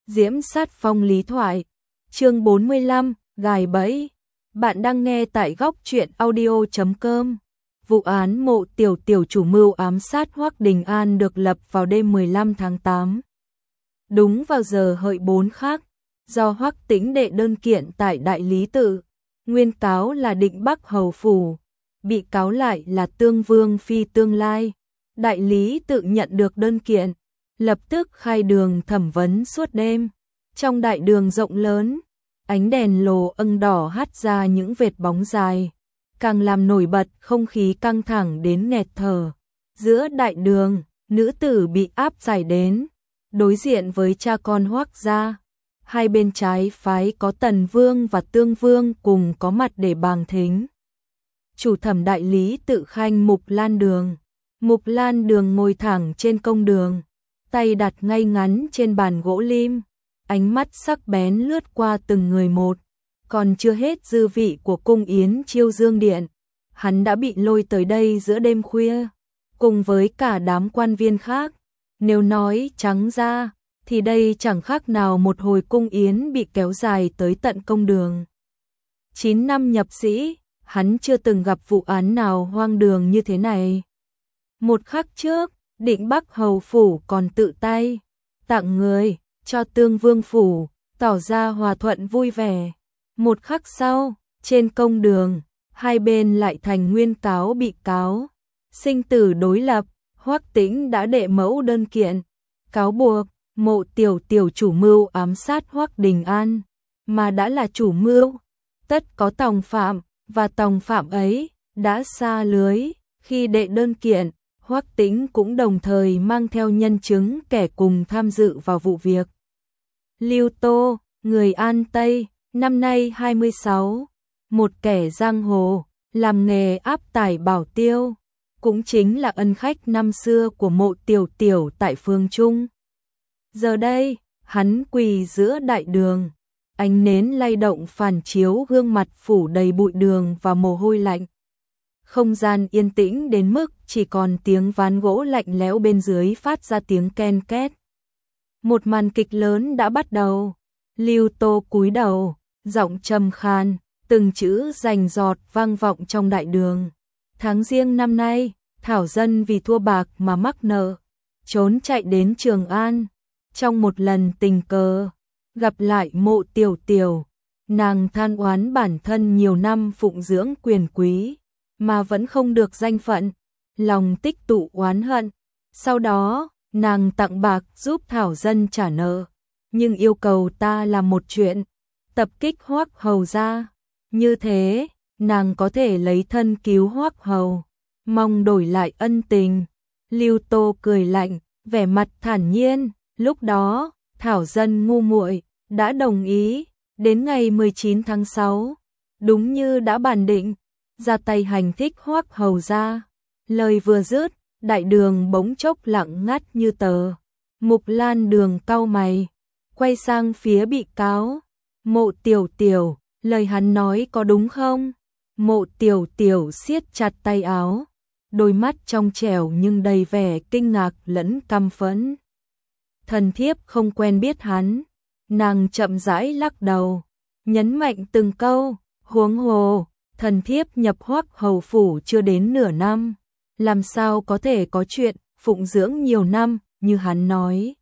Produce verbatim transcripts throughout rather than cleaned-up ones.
Diễm sát phong lý thoại, chương bốn mươi lăm, gài bẫy. Bạn đang nghe tại góc truyện audio chấm com. Vụ án mộ tiểu tiểu chủ mưu ám sát Hoắc Đình An được lập vào đêm mười lăm tháng tám. Đúng vào giờ hợi bốn khác, do Hoắc Tĩnh đệ đơn kiện tại Đại Lý Tự, nguyên cáo là Định Bắc Hầu Phủ, bị cáo lại là Tương Vương Phi tương lai. Đại Lý Tự nhận được đơn kiện, lập tức khai đường thẩm vấn suốt đêm. Trong đại đường rộng lớn, ánh đèn lồ âng đỏ hắt ra những vệt bóng dài, càng làm nổi bật không khí căng thẳng đến nghẹt thở. Giữa đại đường, nữ tử bị áp giải đến, đối diện với cha con Hoắc gia. Hai bên trái phái có Tần Vương và Tương Vương cùng có mặt để bàng thính. Chủ thẩm Đại Lý Tự khanh Mục Lan Đường. Mục Lan Đường ngồi thẳng trên công đường, tay đặt ngay ngắn trên bàn gỗ lim, ánh mắt sắc bén lướt qua từng người một. Còn chưa hết dư vị của cung yến Chiêu Dương Điện, hắn đã bị lôi tới đây giữa đêm khuya, cùng với cả đám quan viên khác. Nếu nói trắng ra, thì đây chẳng khác nào một hồi cung yến bị kéo dài tới tận công đường. Chín năm nhập sĩ, hắn chưa từng gặp vụ án nào hoang đường như thế này. Một khắc trước, Định Bắc Hầu Phủ còn tự tay tặng người cho Tương Vương Phủ, tỏ ra hòa thuận vui vẻ. Một khắc sau, trên công đường, hai bên lại thành nguyên cáo bị cáo. Sinh tử đối lập, Hoắc Tĩnh đã đệ mẫu đơn kiện, cáo buộc mộ tiểu tiểu chủ mưu ám sát Hoắc Đình An, mà đã là chủ mưu, tất có tòng phạm, và tòng phạm ấy đã sa lưới. Khi đệ đơn kiện, Hoắc Tĩnh cũng đồng thời mang theo nhân chứng kẻ cùng tham dự vào vụ việc. Lưu Tô, người An Tây, năm nay hai mươi sáu, một kẻ giang hồ, làm nghề áp tải bảo tiêu, cũng chính là ân khách năm xưa của mộ tiểu tiểu tại Phương Trung. Giờ đây, hắn quỳ giữa đại đường, ánh nến lay động phản chiếu gương mặt phủ đầy bụi đường và mồ hôi lạnh. Không gian yên tĩnh đến mức chỉ còn tiếng ván gỗ lạnh lẽo bên dưới phát ra tiếng ken két. Một màn kịch lớn đã bắt đầu. Lưu Tô cúi đầu, giọng trầm khan, từng chữ rành rọt vang vọng trong đại đường. Tháng Giêng năm nay, Thảo Dân vì thua bạc mà mắc nợ, trốn chạy đến Trường An. Trong một lần tình cờ gặp lại mộ tiểu tiểu, nàng than oán bản thân nhiều năm phụng dưỡng quyền quý mà vẫn không được danh phận, lòng tích tụ oán hận. Sau đó, nàng tặng bạc giúp Thảo Dân trả nợ, nhưng yêu cầu ta làm một chuyện, tập kích Hoắc Hầu gia. Như thế, nàng có thể lấy thân cứu Hoắc Hầu, mong đổi lại ân tình. Lưu Tô cười lạnh, vẻ mặt thản nhiên. Lúc đó, Thảo Dân ngu muội đã đồng ý, đến ngày mười chín tháng sáu, đúng như đã bàn định, ra tay hành thích Hoắc Hầu gia. Lời vừa dứt, đại đường bỗng chốc lặng ngắt như tờ. Mục Lan Đường cau mày, quay sang phía bị cáo. Mộ tiểu tiểu, lời hắn nói có đúng không? Mộ tiểu tiểu siết chặt tay áo, đôi mắt trong trẻo nhưng đầy vẻ kinh ngạc lẫn căm phẫn. Thần thiếp không quen biết hắn. Nàng chậm rãi lắc đầu, nhấn mạnh từng câu. Huống hồ, thần thiếp nhập Hoắc Hầu Phủ chưa đến nửa năm, làm sao có thể có chuyện phụng dưỡng nhiều năm như hắn nói.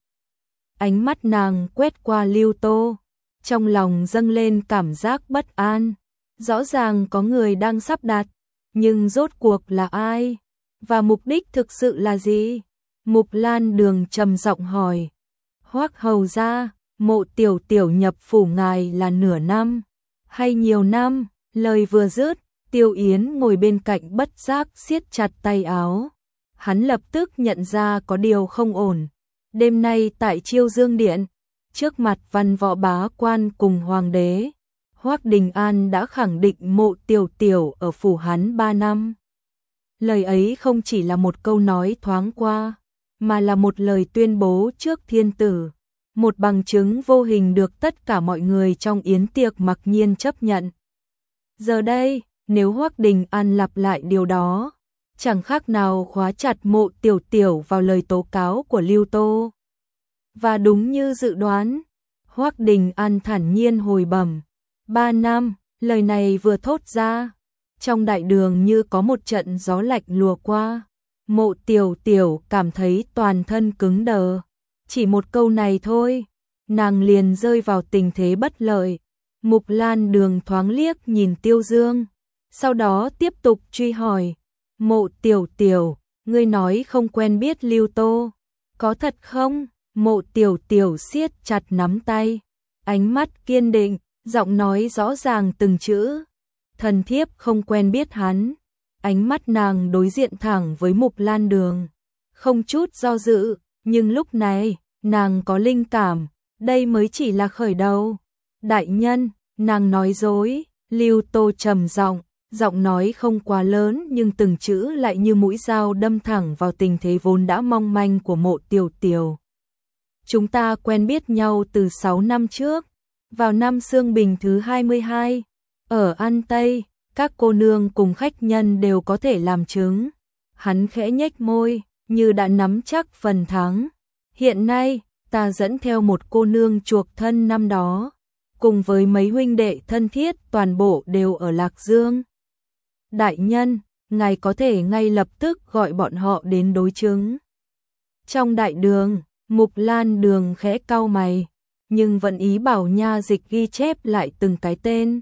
Ánh mắt nàng quét qua Lưu Tô, trong lòng dâng lên cảm giác bất an. Rõ ràng có người đang sắp đặt, nhưng rốt cuộc là ai? Và mục đích thực sự là gì? Mục Lan Đường trầm giọng hỏi. Hoắc Hầu gia, mộ tiểu tiểu nhập phủ ngài là nửa năm, hay nhiều năm? Lời vừa dứt, Tiêu Yến ngồi bên cạnh bất giác siết chặt tay áo. Hắn lập tức nhận ra có điều không ổn. Đêm nay tại Chiêu Dương Điện, trước mặt văn võ bá quan cùng hoàng đế, Hoắc Đình An đã khẳng định mộ tiểu tiểu ở phủ hắn ba năm. Lời ấy không chỉ là một câu nói thoáng qua, mà là một lời tuyên bố trước thiên tử, một bằng chứng vô hình được tất cả mọi người trong yến tiệc mặc nhiên chấp nhận. Giờ đây, nếu Hoắc Đình An lặp lại điều đó, chẳng khác nào khóa chặt mộ tiểu tiểu vào lời tố cáo của Lưu Tô. Và đúng như dự đoán, Hoắc Đình An thản nhiên hồi bẩm, ba năm, lời này vừa thốt ra, trong đại đường như có một trận gió lạnh lùa qua. Mộ Tiểu Tiểu cảm thấy toàn thân cứng đờ, chỉ một câu này thôi, nàng liền rơi vào tình thế bất lợi. Mục Lan Đường thoáng liếc nhìn Tiêu Dương, sau đó tiếp tục truy hỏi, Mộ Tiểu Tiểu, ngươi nói không quen biết Lưu Tô, có thật không? Mộ Tiểu Tiểu siết chặt nắm tay, ánh mắt kiên định, giọng nói rõ ràng từng chữ, thần thiếp không quen biết hắn. Ánh mắt nàng đối diện thẳng với Mục Lan Đường, không chút do dự, nhưng lúc này, nàng có linh cảm, đây mới chỉ là khởi đầu. Đại nhân, nàng nói dối, Lưu Tô trầm giọng, giọng nói không quá lớn nhưng từng chữ lại như mũi dao đâm thẳng vào tình thế vốn đã mong manh của Mộ Tiểu Tiểu. Chúng ta quen biết nhau từ sáu năm trước, vào năm Xương Bình thứ hai mươi hai, ở An Tây, các cô nương cùng khách nhân đều có thể làm chứng. Hắn khẽ nhếch môi, như đã nắm chắc phần thắng. Hiện nay, ta dẫn theo một cô nương chuộc thân năm đó, cùng với mấy huynh đệ thân thiết toàn bộ đều ở Lạc Dương. Đại nhân, ngài có thể ngay lập tức gọi bọn họ đến đối chứng. Trong đại đường, Mục Lan Đường khẽ cau mày, nhưng vẫn ý bảo nha dịch ghi chép lại từng cái tên,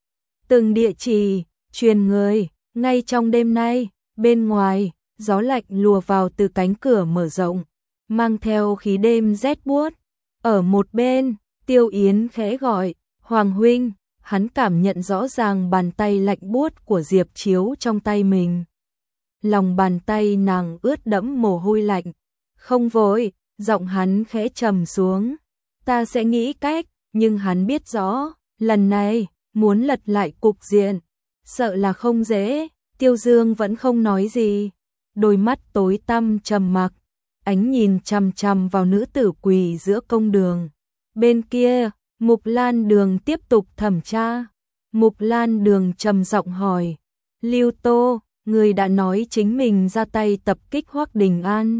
từng địa chỉ, truyền người. Ngay trong đêm nay, bên ngoài, gió lạnh lùa vào từ cánh cửa mở rộng, mang theo khí đêm rét buốt. Ở một bên, Tiêu Yến khẽ gọi, Hoàng huynh. Hắn cảm nhận rõ ràng bàn tay lạnh buốt của Diệp Chiếu trong tay mình. Lòng bàn tay nàng ướt đẫm mồ hôi lạnh. Không vội, giọng hắn khẽ trầm xuống. Ta sẽ nghĩ cách, nhưng hắn biết rõ, lần này, muốn lật lại cục diện, sợ là không dễ. Tiêu Dương vẫn không nói gì, đôi mắt tối tăm trầm mặc, ánh nhìn chằm chằm vào nữ tử quỳ giữa công đường. Bên kia, Mục Lan Đường tiếp tục thẩm tra. Mục Lan Đường trầm giọng hỏi, Lưu Tô, người đã nói chính mình ra tay tập kích Hoắc Đình An.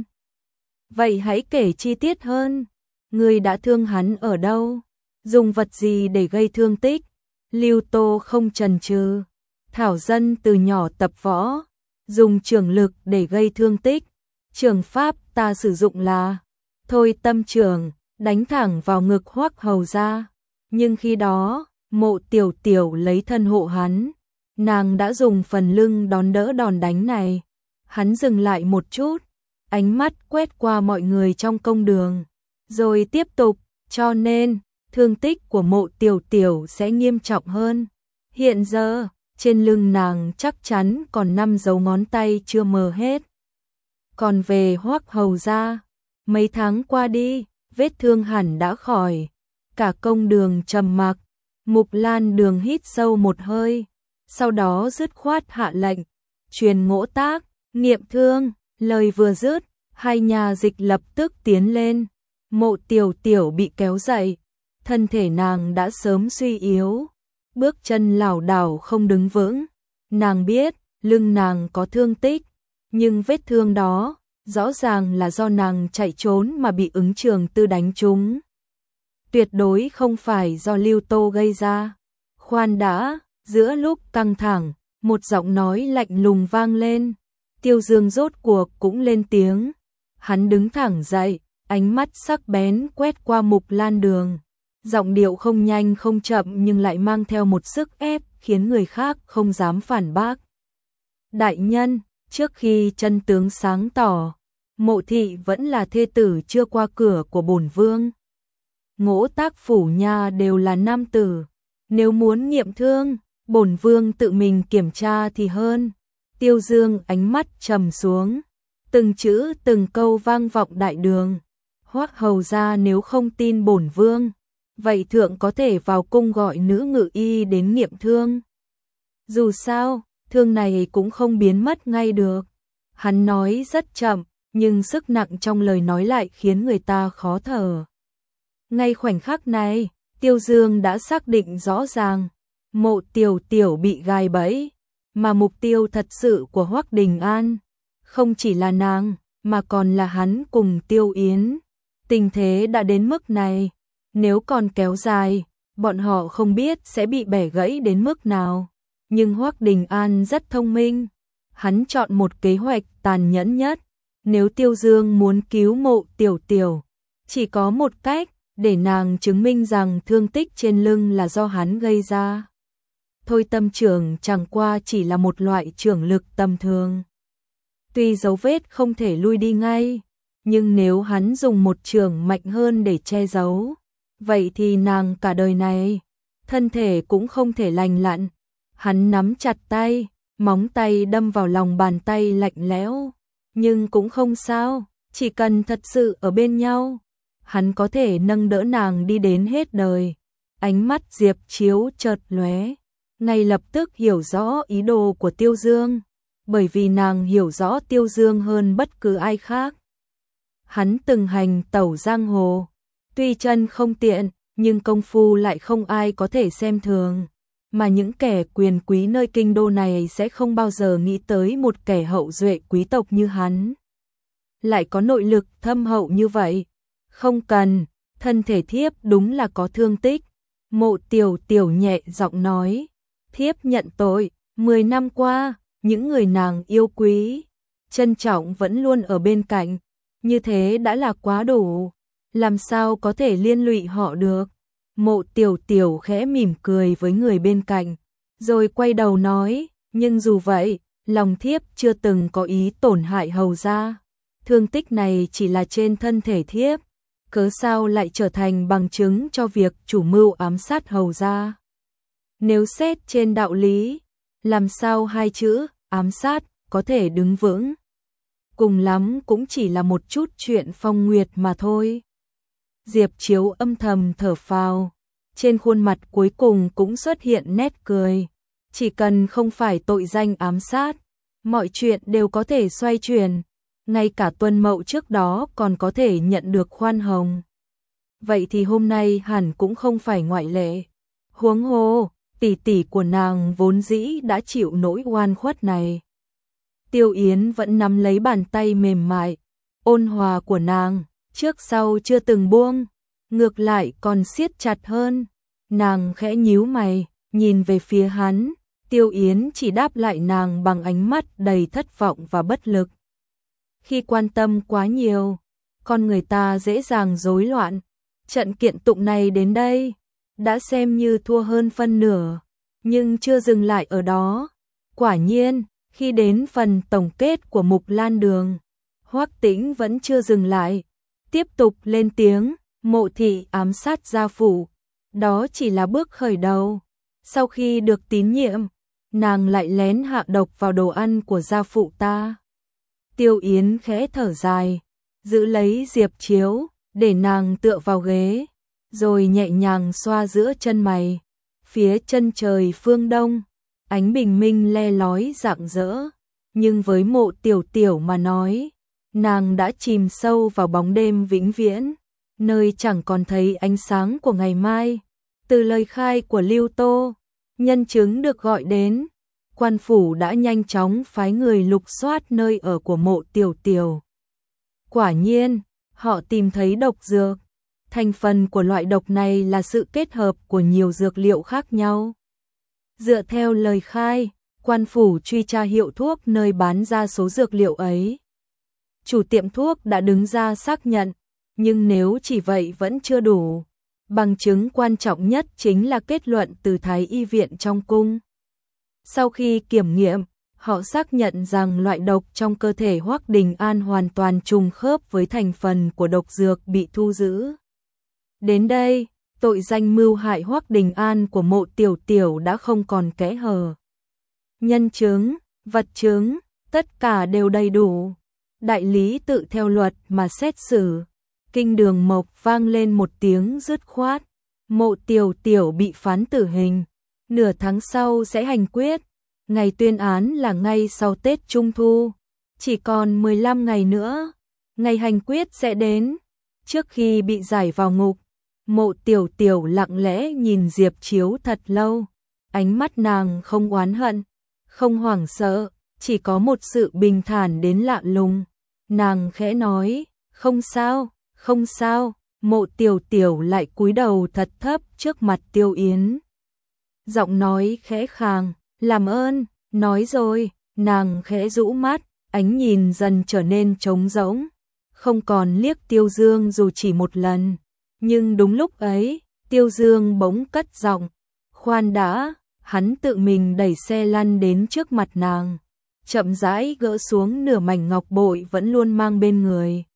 Vậy hãy kể chi tiết hơn, người đã thương hắn ở đâu, dùng vật gì để gây thương tích? Lưu Tô không chần chừ, thảo dân từ nhỏ tập võ, dùng trường lực để gây thương tích. Trường pháp ta sử dụng là thôi tâm trường, đánh thẳng vào ngực Hoắc hầu ra. Nhưng khi đó, Mộ Tiểu Tiểu lấy thân hộ hắn, nàng đã dùng phần lưng đón đỡ đòn đánh này. Hắn dừng lại một chút, ánh mắt quét qua mọi người trong công đường, rồi tiếp tục, cho nên, thương tích của Mộ Tiểu Tiểu sẽ nghiêm trọng hơn. Hiện giờ, trên lưng nàng chắc chắn còn năm dấu ngón tay chưa mờ hết. Còn về Hoắc hầu ra, mấy tháng qua đi, vết thương hẳn đã khỏi. Cả công đường trầm mặc, Mục Lan Đường hít sâu một hơi, sau đó dứt khoát hạ lệnh, truyền ngỗ tác, nghiệm thương. Lời vừa dứt, hai nhà dịch lập tức tiến lên. Mộ Tiểu Tiểu bị kéo dậy, thân thể nàng đã sớm suy yếu, bước chân lảo đảo không đứng vững. Nàng biết, lưng nàng có thương tích, nhưng vết thương đó, rõ ràng là do nàng chạy trốn mà bị ứng trường tư đánh trúng. Tuyệt đối không phải do Lưu Tô gây ra. Khoan đã, giữa lúc căng thẳng, một giọng nói lạnh lùng vang lên. Tiêu Dương rốt cuộc cũng lên tiếng. Hắn đứng thẳng dậy, ánh mắt sắc bén quét qua Mục Lan Đường. Giọng điệu không nhanh không chậm nhưng lại mang theo một sức ép khiến người khác không dám phản bác. Đại nhân, trước khi chân tướng sáng tỏ, Mộ thị vẫn là thê tử chưa qua cửa của bổn vương. Ngỗ tác phủ nhà đều là nam tử, nếu muốn nghiệm thương, bổn vương tự mình kiểm tra thì hơn. Tiêu Dương ánh mắt trầm xuống, từng chữ từng câu vang vọng đại đường. Hoắc hầu ra nếu không tin bổn vương, vậy thượng có thể vào cung gọi nữ ngự y đến nghiệm thương. Dù sao, thương này cũng không biến mất ngay được. Hắn nói rất chậm, nhưng sức nặng trong lời nói lại khiến người ta khó thở. Ngay khoảnh khắc này, Tiêu Dương đã xác định rõ ràng, Mộ Tiểu Tiểu bị gài bẫy, mà mục tiêu thật sự của Hoắc Đình An không chỉ là nàng, mà còn là hắn cùng Tiêu Yến. Tình thế đã đến mức này, Nếu còn kéo dài, bọn họ không biết sẽ bị bẻ gãy đến mức nào. Nhưng Hoắc Đình An rất thông minh, hắn chọn một kế hoạch tàn nhẫn nhất. Nếu Tiêu Dương muốn cứu Mộ Tiểu Tiểu, chỉ có một cách, để nàng chứng minh rằng thương tích trên lưng là do hắn gây ra. Thôi tâm trưởng chẳng qua chỉ là một loại trưởng lực tầm thường. Tuy dấu vết không thể lui đi ngay, nhưng nếu hắn dùng một trường mạnh hơn để che giấu, vậy thì nàng cả đời này, thân thể cũng không thể lành lặn. Hắn nắm chặt tay, móng tay đâm vào lòng bàn tay lạnh lẽo, nhưng cũng không sao, chỉ cần thật sự ở bên nhau, hắn có thể nâng đỡ nàng đi đến hết đời. Ánh mắt Diệp Chiếu chợt lóe, ngay lập tức hiểu rõ ý đồ của Tiêu Dương, bởi vì nàng hiểu rõ Tiêu Dương hơn bất cứ ai khác. Hắn từng hành tẩu giang hồ, tuy chân không tiện, nhưng công phu lại không ai có thể xem thường, mà những kẻ quyền quý nơi kinh đô này sẽ không bao giờ nghĩ tới một kẻ hậu duệ quý tộc như hắn lại có nội lực thâm hậu như vậy. Không cần, thân thể thiếp đúng là có thương tích. Mộ Tiểu Tiểu nhẹ giọng nói, thiếp nhận tội, mười năm qua, những người nàng yêu quý, trân trọng vẫn luôn ở bên cạnh, như thế đã là quá đủ, làm sao có thể liên lụy họ được. Mộ Tiểu Tiểu khẽ mỉm cười với người bên cạnh, rồi quay đầu nói, nhưng dù vậy, lòng thiếp chưa từng có ý tổn hại hầu gia. Thương tích này chỉ là trên thân thể thiếp, cớ sao lại trở thành bằng chứng cho việc chủ mưu ám sát hầu gia. Nếu xét trên đạo lý, làm sao hai chữ ám sát có thể đứng vững? Cùng lắm cũng chỉ là một chút chuyện phong nguyệt mà thôi. Diệp Chiếu âm thầm thở phào, trên khuôn mặt cuối cùng cũng xuất hiện nét cười. Chỉ cần không phải tội danh ám sát, mọi chuyện đều có thể xoay chuyển. Ngay cả Tuân Mậu trước đó còn có thể nhận được khoan hồng. Vậy thì hôm nay hẳn cũng không phải ngoại lệ. Huống hồ, tỷ tỷ của nàng vốn dĩ đã chịu nỗi oan khuất này. Tiêu Yến vẫn nắm lấy bàn tay mềm mại, ôn hòa của nàng, trước sau chưa từng buông, ngược lại còn siết chặt hơn. Nàng khẽ nhíu mày, nhìn về phía hắn, Tiêu Yến chỉ đáp lại nàng bằng ánh mắt đầy thất vọng và bất lực. Khi quan tâm quá nhiều, con người ta dễ dàng rối loạn. Trận kiện tụng này đến đây, đã xem như thua hơn phân nửa, nhưng chưa dừng lại ở đó. Quả nhiên, khi đến phần tổng kết của Mục Lan Đường, Hoắc Tĩnh vẫn chưa dừng lại, tiếp tục lên tiếng, Mộ thị ám sát gia phụ, đó chỉ là bước khởi đầu. Sau khi được tín nhiệm, nàng lại lén hạ độc vào đồ ăn của gia phụ ta. Tiêu Yến khẽ thở dài, giữ lấy Diệp Chiếu, để nàng tựa vào ghế, rồi nhẹ nhàng xoa giữa chân mày. Phía chân trời phương đông, ánh bình minh le lói rạng rỡ, nhưng với Mộ Tiểu Tiểu mà nói, nàng đã chìm sâu vào bóng đêm vĩnh viễn, nơi chẳng còn thấy ánh sáng của ngày mai. Từ lời khai của Lưu Tô, nhân chứng được gọi đến, quan phủ đã nhanh chóng phái người lục soát nơi ở của Mộ Tiểu Tiểu. Quả nhiên, họ tìm thấy độc dược. Thành phần của loại độc này là sự kết hợp của nhiều dược liệu khác nhau. Dựa theo lời khai, quan phủ truy tra hiệu thuốc nơi bán ra số dược liệu ấy. Chủ tiệm thuốc đã đứng ra xác nhận, nhưng nếu chỉ vậy vẫn chưa đủ. Bằng chứng quan trọng nhất chính là kết luận từ Thái y viện trong cung. Sau khi kiểm nghiệm, họ xác nhận rằng loại độc trong cơ thể Hoắc Đình An hoàn toàn trùng khớp với thành phần của độc dược bị thu giữ. Đến đây, tội danh mưu hại Hoắc Đình An của Mộ Tiểu Tiểu đã không còn kẽ hở. Nhân chứng, vật chứng, tất cả đều đầy đủ. Đại lý tự theo luật mà xét xử. Kinh Đường Mộc vang lên một tiếng dứt khoát. Mộ Tiểu Tiểu bị phán tử hình. Nửa tháng sau sẽ hành quyết. Ngày tuyên án là ngay sau Tết Trung Thu. Chỉ còn mười lăm ngày nữa, ngày hành quyết sẽ đến. Trước khi bị giải vào ngục, Mộ Tiểu Tiểu lặng lẽ nhìn Diệp Chiếu thật lâu. Ánh mắt nàng không oán hận, không hoảng sợ, chỉ có một sự bình thản đến lạ lùng. Nàng khẽ nói, không sao, không sao. Mộ Tiểu Tiểu lại cúi đầu thật thấp trước mặt Tiêu Yến. Giọng nói khẽ khàng, làm ơn, nói rồi, nàng khẽ rũ mắt, ánh nhìn dần trở nên trống rỗng, không còn liếc Tiêu Dương dù chỉ một lần. Nhưng đúng lúc ấy, Tiêu Dương bỗng cất giọng, khoan đã, hắn tự mình đẩy xe lăn đến trước mặt nàng, chậm rãi gỡ xuống nửa mảnh ngọc bội vẫn luôn mang bên người.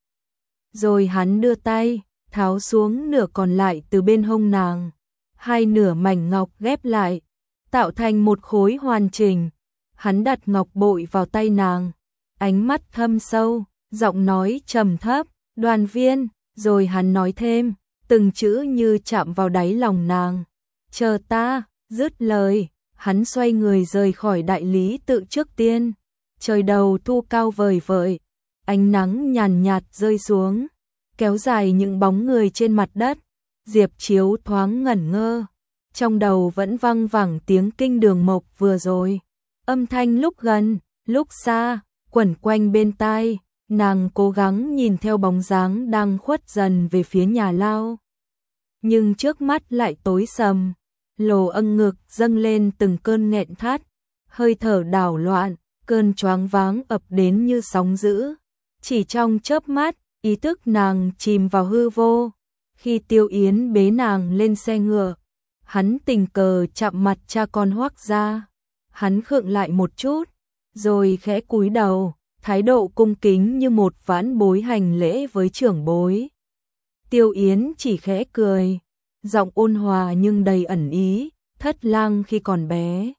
Rồi hắn đưa tay, tháo xuống nửa còn lại từ bên hông nàng, hai nửa mảnh ngọc ghép lại, tạo thành một khối hoàn chỉnh. Hắn đặt ngọc bội vào tay nàng, ánh mắt thâm sâu, giọng nói trầm thấp, Đoàn Viên, rồi hắn nói thêm, từng chữ như chạm vào đáy lòng nàng. Chờ ta, dứt lời, hắn xoay người rời khỏi đại lý tự trước tiên. Trời đầu thu cao vời vợi, ánh nắng nhàn nhạt rơi xuống, kéo dài những bóng người trên mặt đất. Diệp Chiếu thoáng ngẩn ngơ, trong đầu vẫn văng vẳng tiếng kinh đường mộc vừa rồi. Âm thanh lúc gần, lúc xa, quẩn quanh bên tai, nàng cố gắng nhìn theo bóng dáng đang khuất dần về phía nhà lao. Nhưng trước mắt lại tối sầm, lồ âng ngực dâng lên từng cơn nghẹn thắt, hơi thở đảo loạn, cơn choáng váng ập đến như sóng dữ. Chỉ trong chớp mắt, ý thức nàng chìm vào hư vô. Khi Tiêu Yến bế nàng lên xe ngựa, hắn tình cờ chạm mặt cha con Hoắc gia. Hắn khựng lại một chút, rồi khẽ cúi đầu, thái độ cung kính như một vãn bối hành lễ với trưởng bối. Tiêu Yến chỉ khẽ cười, giọng ôn hòa nhưng đầy ẩn ý, Thất lang khi còn bé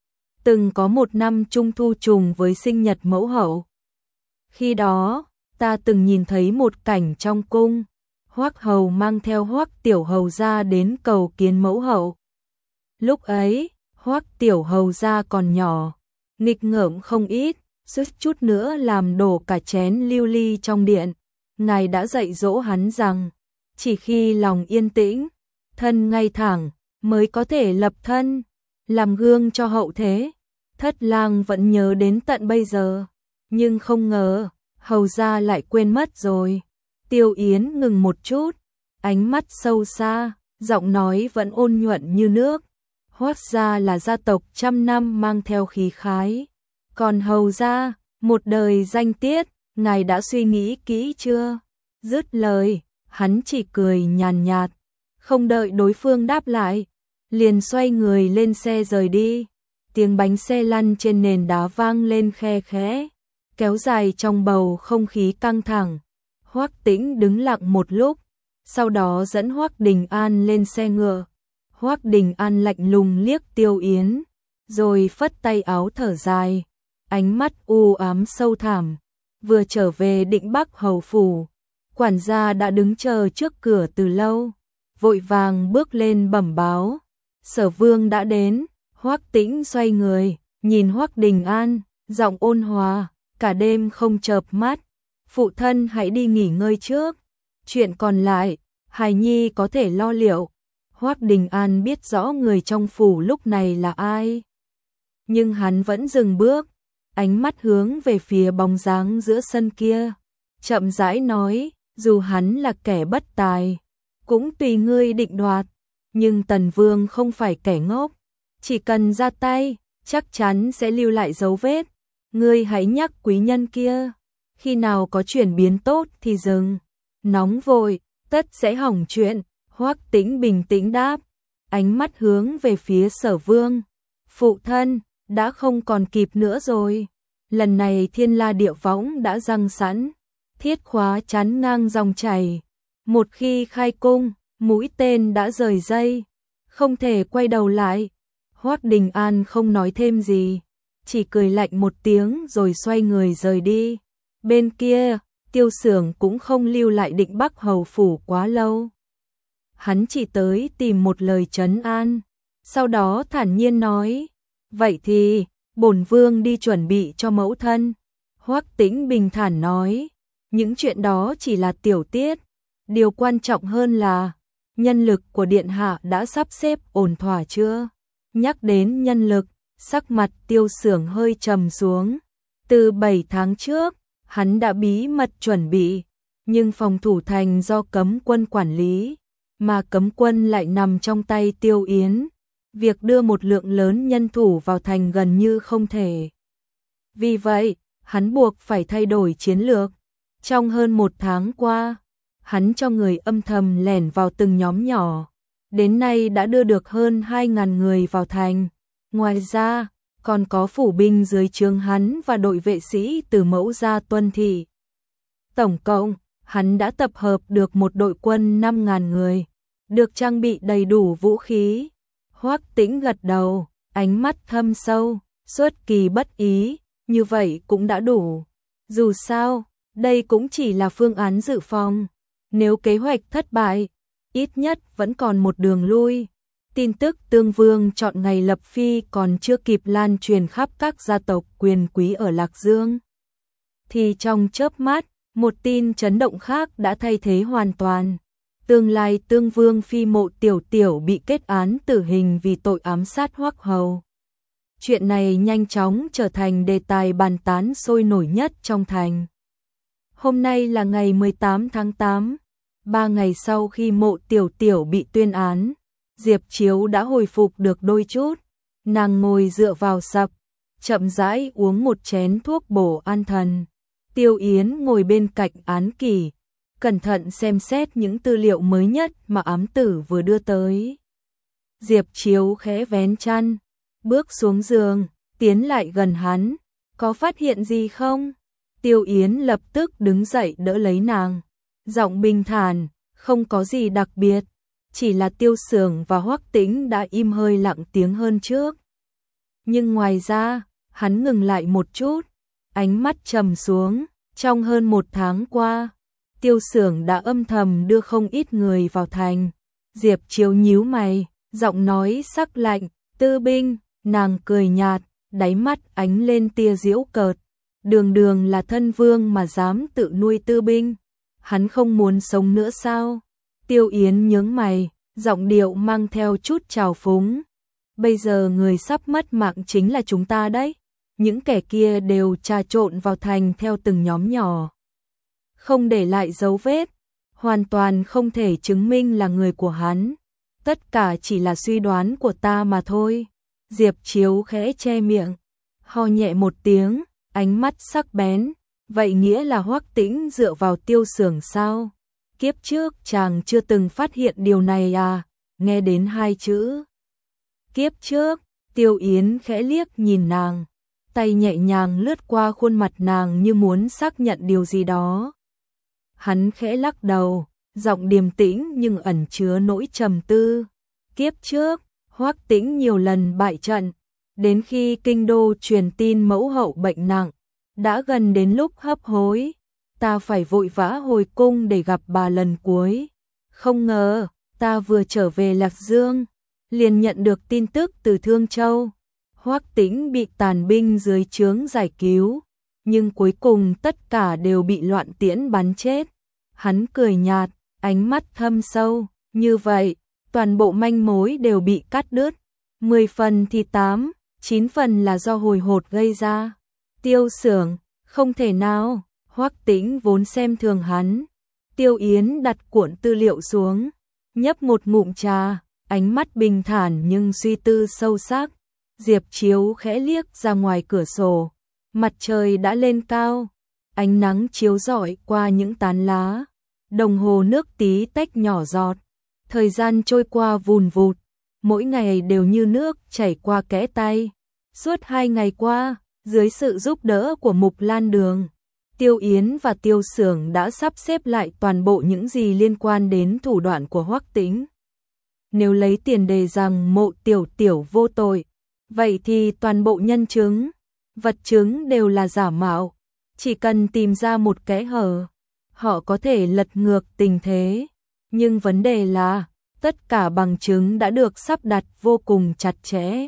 từng có một năm trung thu trùng với sinh nhật mẫu hậu. Khi đó, ta từng nhìn thấy một cảnh trong cung, Hoắc hầu mang theo Hoắc tiểu hầu ra đến cầu kiến mẫu hậu. Lúc ấy, Hoắc tiểu hầu ra còn nhỏ, nghịch ngợm không ít, suýt chút nữa làm đổ cả chén lưu ly trong điện. Ngài đã dạy dỗ hắn rằng, chỉ khi lòng yên tĩnh, thân ngay thẳng, mới có thể lập thân, làm gương cho hậu thế. Thất lang vẫn nhớ đến tận bây giờ, nhưng không ngờ, hầu ra lại quên mất rồi. Tiêu Yến ngừng một chút, ánh mắt sâu xa, giọng nói vẫn ôn nhuận như nước. Hoắc gia là gia tộc trăm năm mang theo khí khái, còn hầu gia, một đời danh tiết, ngài đã suy nghĩ kỹ chưa? Dứt lời, hắn chỉ cười nhàn nhạt, không đợi đối phương đáp lại, liền xoay người lên xe rời đi. Tiếng bánh xe lăn trên nền đá vang lên khe khẽ, kéo dài trong bầu không khí căng thẳng. Hoắc Tĩnh đứng lặng một lúc, sau đó dẫn Hoắc Đình An lên xe ngựa. Hoắc Đình An lạnh lùng liếc Tiêu Yến, rồi phất tay áo thở dài, ánh mắt u ám sâu thẳm. Vừa trở về Định Bắc hầu phủ, quản gia đã đứng chờ trước cửa từ lâu, vội vàng bước lên bẩm báo, Sở Vương đã đến. Hoắc Tĩnh xoay người, nhìn Hoắc Đình An, giọng ôn hòa, cả đêm không chợp mắt, phụ thân hãy đi nghỉ ngơi trước, chuyện còn lại, hài nhi có thể lo liệu. Hoắc Đình An biết rõ người trong phủ lúc này là ai, nhưng hắn vẫn dừng bước, ánh mắt hướng về phía bóng dáng giữa sân kia, chậm rãi nói, dù hắn là kẻ bất tài, cũng tùy ngươi định đoạt, nhưng Tần Vương không phải kẻ ngốc, chỉ cần ra tay, chắc chắn sẽ lưu lại dấu vết. Ngươi hãy nhắc quý nhân kia, khi nào có chuyển biến tốt thì dừng, nóng vội, tất sẽ hỏng chuyện. Hoắc Tĩnh bình tĩnh đáp, ánh mắt hướng về phía Sở Vương. Phụ thân, đã không còn kịp nữa rồi. Lần này Thiên La Địa Võng đã răng sẵn, thiết khóa chắn ngang dòng chảy. Một khi khai cung, mũi tên đã rời dây, không thể quay đầu lại. Hoắc Đình An không nói thêm gì, chỉ cười lạnh một tiếng rồi xoay người rời đi. Bên kia, Tiêu Xưởng cũng không lưu lại Định Bắc hầu phủ quá lâu. Hắn chỉ tới tìm một lời trấn an, sau đó thản nhiên nói, vậy thì, bổn vương đi chuẩn bị cho mẫu thân. Hoắc Tĩnh bình thản nói, những chuyện đó chỉ là tiểu tiết, điều quan trọng hơn là, nhân lực của điện hạ đã sắp xếp ổn thỏa chưa? Nhắc đến nhân lực, sắc mặt Tiêu Xưởng hơi trầm xuống. Từ bảy tháng trước, hắn đã bí mật chuẩn bị, nhưng phòng thủ thành do cấm quân quản lý, mà cấm quân lại nằm trong tay Tiêu Yến. Việc đưa một lượng lớn nhân thủ vào thành gần như không thể. Vì vậy, hắn buộc phải thay đổi chiến lược. Trong hơn một tháng qua, hắn cho người âm thầm lẻn vào từng nhóm nhỏ. Đến nay đã đưa được hơn hai nghìn người vào thành. Ngoài ra, còn có phủ binh dưới trướng hắn và đội vệ sĩ từ Mẫu Gia tuân thị. Tổng cộng, hắn đã tập hợp được một đội quân năm nghìn người, được trang bị đầy đủ vũ khí. Hoắc Tĩnh gật đầu, ánh mắt thâm sâu, xuất kỳ bất ý, như vậy cũng đã đủ. Dù sao, đây cũng chỉ là phương án dự phòng. Nếu kế hoạch thất bại, ít nhất vẫn còn một đường lui. Tin tức Tương Vương chọn ngày lập phi còn chưa kịp lan truyền khắp các gia tộc quyền quý ở Lạc Dương, thì trong chớp mắt, một tin chấn động khác đã thay thế hoàn toàn. Tương lai Tương Vương phi Mộ Tiểu Tiểu bị kết án tử hình vì tội ám sát Hoắc Hầu. Chuyện này nhanh chóng trở thành đề tài bàn tán sôi nổi nhất trong thành. Hôm nay là ngày mười tám tháng tám, ba ngày sau khi Mộ Tiểu Tiểu bị tuyên án, Diệp Chiếu đã hồi phục được đôi chút. Nàng ngồi dựa vào sập, chậm rãi uống một chén thuốc bổ an thần. Tiêu Yến ngồi bên cạnh án kỷ, cẩn thận xem xét những tư liệu mới nhất mà ám tử vừa đưa tới. Diệp Chiếu khẽ vén chăn, bước xuống giường, tiến lại gần hắn. Có phát hiện gì không? Tiêu Yến lập tức đứng dậy đỡ lấy nàng. Giọng bình thản, không có gì đặc biệt. Chỉ là Tiêu Sưởng và Hoắc Tĩnh đã im hơi lặng tiếng hơn trước. Nhưng ngoài ra, hắn ngừng lại một chút, ánh mắt trầm xuống. Trong hơn một tháng qua, Tiêu Sưởng đã âm thầm đưa không ít người vào thành. Diệp Chiếu nhíu mày, giọng nói sắc lạnh, tư binh. Nàng cười nhạt, đáy mắt ánh lên tia giễu cợt. Đường đường là thân vương mà dám tự nuôi tư binh. Hắn không muốn sống nữa sao? Tiêu Yến nhướng mày, giọng điệu mang theo chút trào phúng. Bây giờ người sắp mất mạng chính là chúng ta đấy. Những kẻ kia đều trà trộn vào thành theo từng nhóm nhỏ, không để lại dấu vết, hoàn toàn không thể chứng minh là người của hắn. Tất cả chỉ là suy đoán của ta mà thôi. Diệp Chiếu khẽ che miệng, ho nhẹ một tiếng, ánh mắt sắc bén. Vậy nghĩa là Hoắc Tĩnh dựa vào Tiêu Sưởng sao? Kiếp trước chàng chưa từng phát hiện điều này à? Nghe đến hai chữ kiếp trước, Tiêu Yến khẽ liếc nhìn nàng, tay nhẹ nhàng lướt qua khuôn mặt nàng như muốn xác nhận điều gì đó. Hắn khẽ lắc đầu, giọng điềm tĩnh nhưng ẩn chứa nỗi trầm tư. Kiếp trước, Hoắc Tĩnh nhiều lần bại trận, đến khi kinh đô truyền tin mẫu hậu bệnh nặng, đã gần đến lúc hấp hối, ta phải vội vã hồi cung để gặp bà lần cuối. Không ngờ, ta vừa trở về Lạc Dương, liền nhận được tin tức từ Thương Châu. Hoắc Tĩnh bị tàn binh dưới trướng giải cứu, nhưng cuối cùng tất cả đều bị loạn tiễn bắn chết. Hắn cười nhạt, ánh mắt thâm sâu, như vậy, toàn bộ manh mối đều bị cắt đứt. Mười phần thì tám, chín phần là do hồi hộp gây ra. Tiêu Sưởng, không thể nào. Hoắc Tĩnh vốn xem thường hắn. Tiêu Yến đặt cuộn tư liệu xuống, nhấp một ngụm trà, ánh mắt bình thản nhưng suy tư sâu sắc. Diệp Chiếu khẽ liếc ra ngoài cửa sổ, mặt trời đã lên cao, ánh nắng chiếu rọi qua những tán lá, đồng hồ nước tí tách nhỏ giọt, thời gian trôi qua vùn vụt, mỗi ngày đều như nước chảy qua kẽ tay. Suốt hai ngày qua, dưới sự giúp đỡ của Mục Lan Đường, Tiêu Yến và Tiêu Sưởng đã sắp xếp lại toàn bộ những gì liên quan đến thủ đoạn của Hoắc Tĩnh. Nếu lấy tiền đề rằng Mộ Tiểu Tiểu vô tội, vậy thì toàn bộ nhân chứng, vật chứng đều là giả mạo. Chỉ cần tìm ra một kẽ hở, họ có thể lật ngược tình thế. Nhưng vấn đề là, tất cả bằng chứng đã được sắp đặt vô cùng chặt chẽ,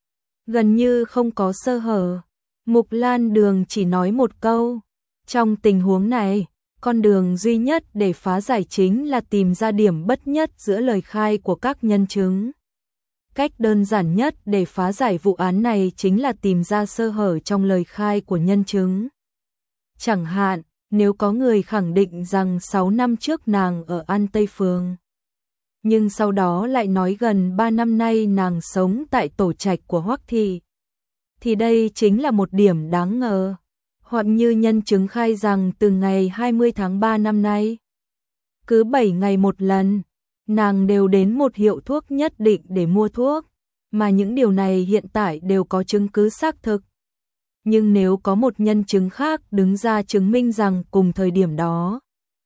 gần như không có sơ hở. Mục Lan Đường chỉ nói một câu, trong tình huống này, con đường duy nhất để phá giải chính là tìm ra điểm bất nhất giữa lời khai của các nhân chứng. Cách đơn giản nhất để phá giải vụ án này chính là tìm ra sơ hở trong lời khai của nhân chứng. Chẳng hạn, nếu có người khẳng định rằng sáu năm trước nàng ở An Tây Phường, nhưng sau đó lại nói gần ba năm nay nàng sống tại tổ trạch của Hoắc thị, thì đây chính là một điểm đáng ngờ. Hoặc như nhân chứng khai rằng từ ngày hai mươi tháng ba năm nay, cứ bảy ngày một lần, nàng đều đến một hiệu thuốc nhất định để mua thuốc, mà những điều này hiện tại đều có chứng cứ xác thực. Nhưng nếu có một nhân chứng khác đứng ra chứng minh rằng cùng thời điểm đó,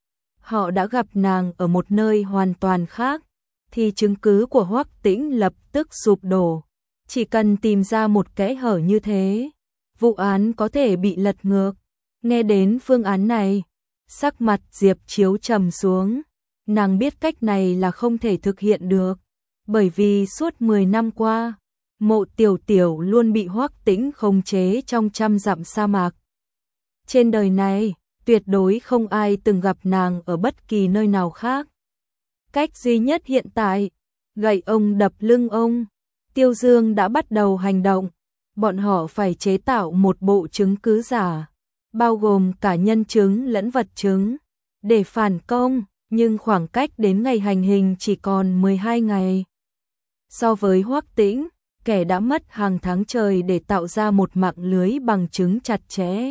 họ đã gặp nàng ở một nơi hoàn toàn khác, thì chứng cứ của Hoắc Tĩnh lập tức sụp đổ. Chỉ cần tìm ra một kẽ hở như thế, vụ án có thể bị lật ngược. Nghe đến phương án này, sắc mặt Diệp Chiếu trầm xuống. Nàng biết cách này là không thể thực hiện được, bởi vì suốt mười năm qua, Mộ Tiểu Tiểu luôn bị Hoắc Tĩnh khống chế trong trăm dặm sa mạc. Trên đời này, tuyệt đối không ai từng gặp nàng ở bất kỳ nơi nào khác. Cách duy nhất hiện tại, gậy ông đập lưng ông. Tiêu Dương đã bắt đầu hành động, bọn họ phải chế tạo một bộ chứng cứ giả, bao gồm cả nhân chứng lẫn vật chứng, để phản công, nhưng khoảng cách đến ngày hành hình chỉ còn mười hai ngày. So với Hoắc Tĩnh, kẻ đã mất hàng tháng trời để tạo ra một mạng lưới bằng chứng chặt chẽ.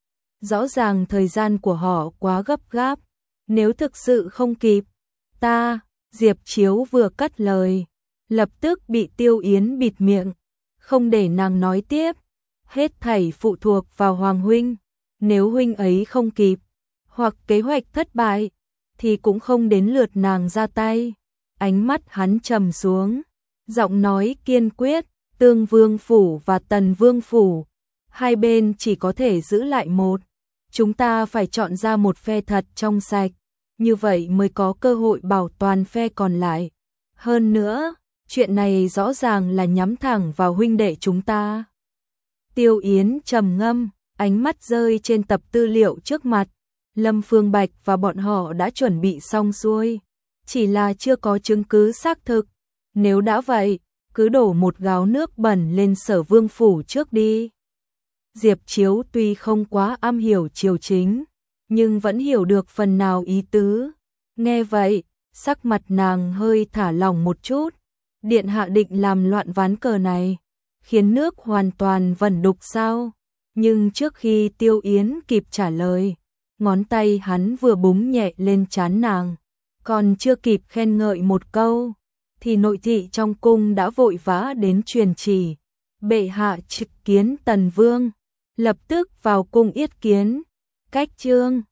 Rõ ràng thời gian của họ quá gấp gáp, nếu thực sự không kịp, ta, Diệp Chiếu vừa cất lời, lập tức bị Tiêu Yến bịt miệng, không để nàng nói tiếp. Hết thảy phụ thuộc vào Hoàng huynh, nếu huynh ấy không kịp, hoặc kế hoạch thất bại, thì cũng không đến lượt nàng ra tay. Ánh mắt hắn trầm xuống, giọng nói kiên quyết, Tương Vương phủ và Tần Vương phủ, hai bên chỉ có thể giữ lại một. Chúng ta phải chọn ra một phe thật trong sạch, như vậy mới có cơ hội bảo toàn phe còn lại. Hơn nữa, chuyện này rõ ràng là nhắm thẳng vào huynh đệ chúng ta. Tiêu Yến trầm ngâm, ánh mắt rơi trên tập tư liệu trước mặt. Lâm Phương Bạch và bọn họ đã chuẩn bị xong xuôi, chỉ là chưa có chứng cứ xác thực. Nếu đã vậy, cứ đổ một gáo nước bẩn lên Sở Vương phủ trước đi. Diệp Chiếu tuy không quá am hiểu triều chính, nhưng vẫn hiểu được phần nào ý tứ. Nghe vậy, sắc mặt nàng hơi thả lỏng một chút. Điện hạ định làm loạn ván cờ này, khiến nước hoàn toàn vẩn đục sao? Nhưng trước khi Tiêu Yến kịp trả lời, ngón tay hắn vừa búng nhẹ lên trán nàng, còn chưa kịp khen ngợi một câu, thì nội thị trong cung đã vội vã đến truyền chỉ. Bệ hạ trực kiến Tần Vương, lập tức vào cung yết kiến. Cách chương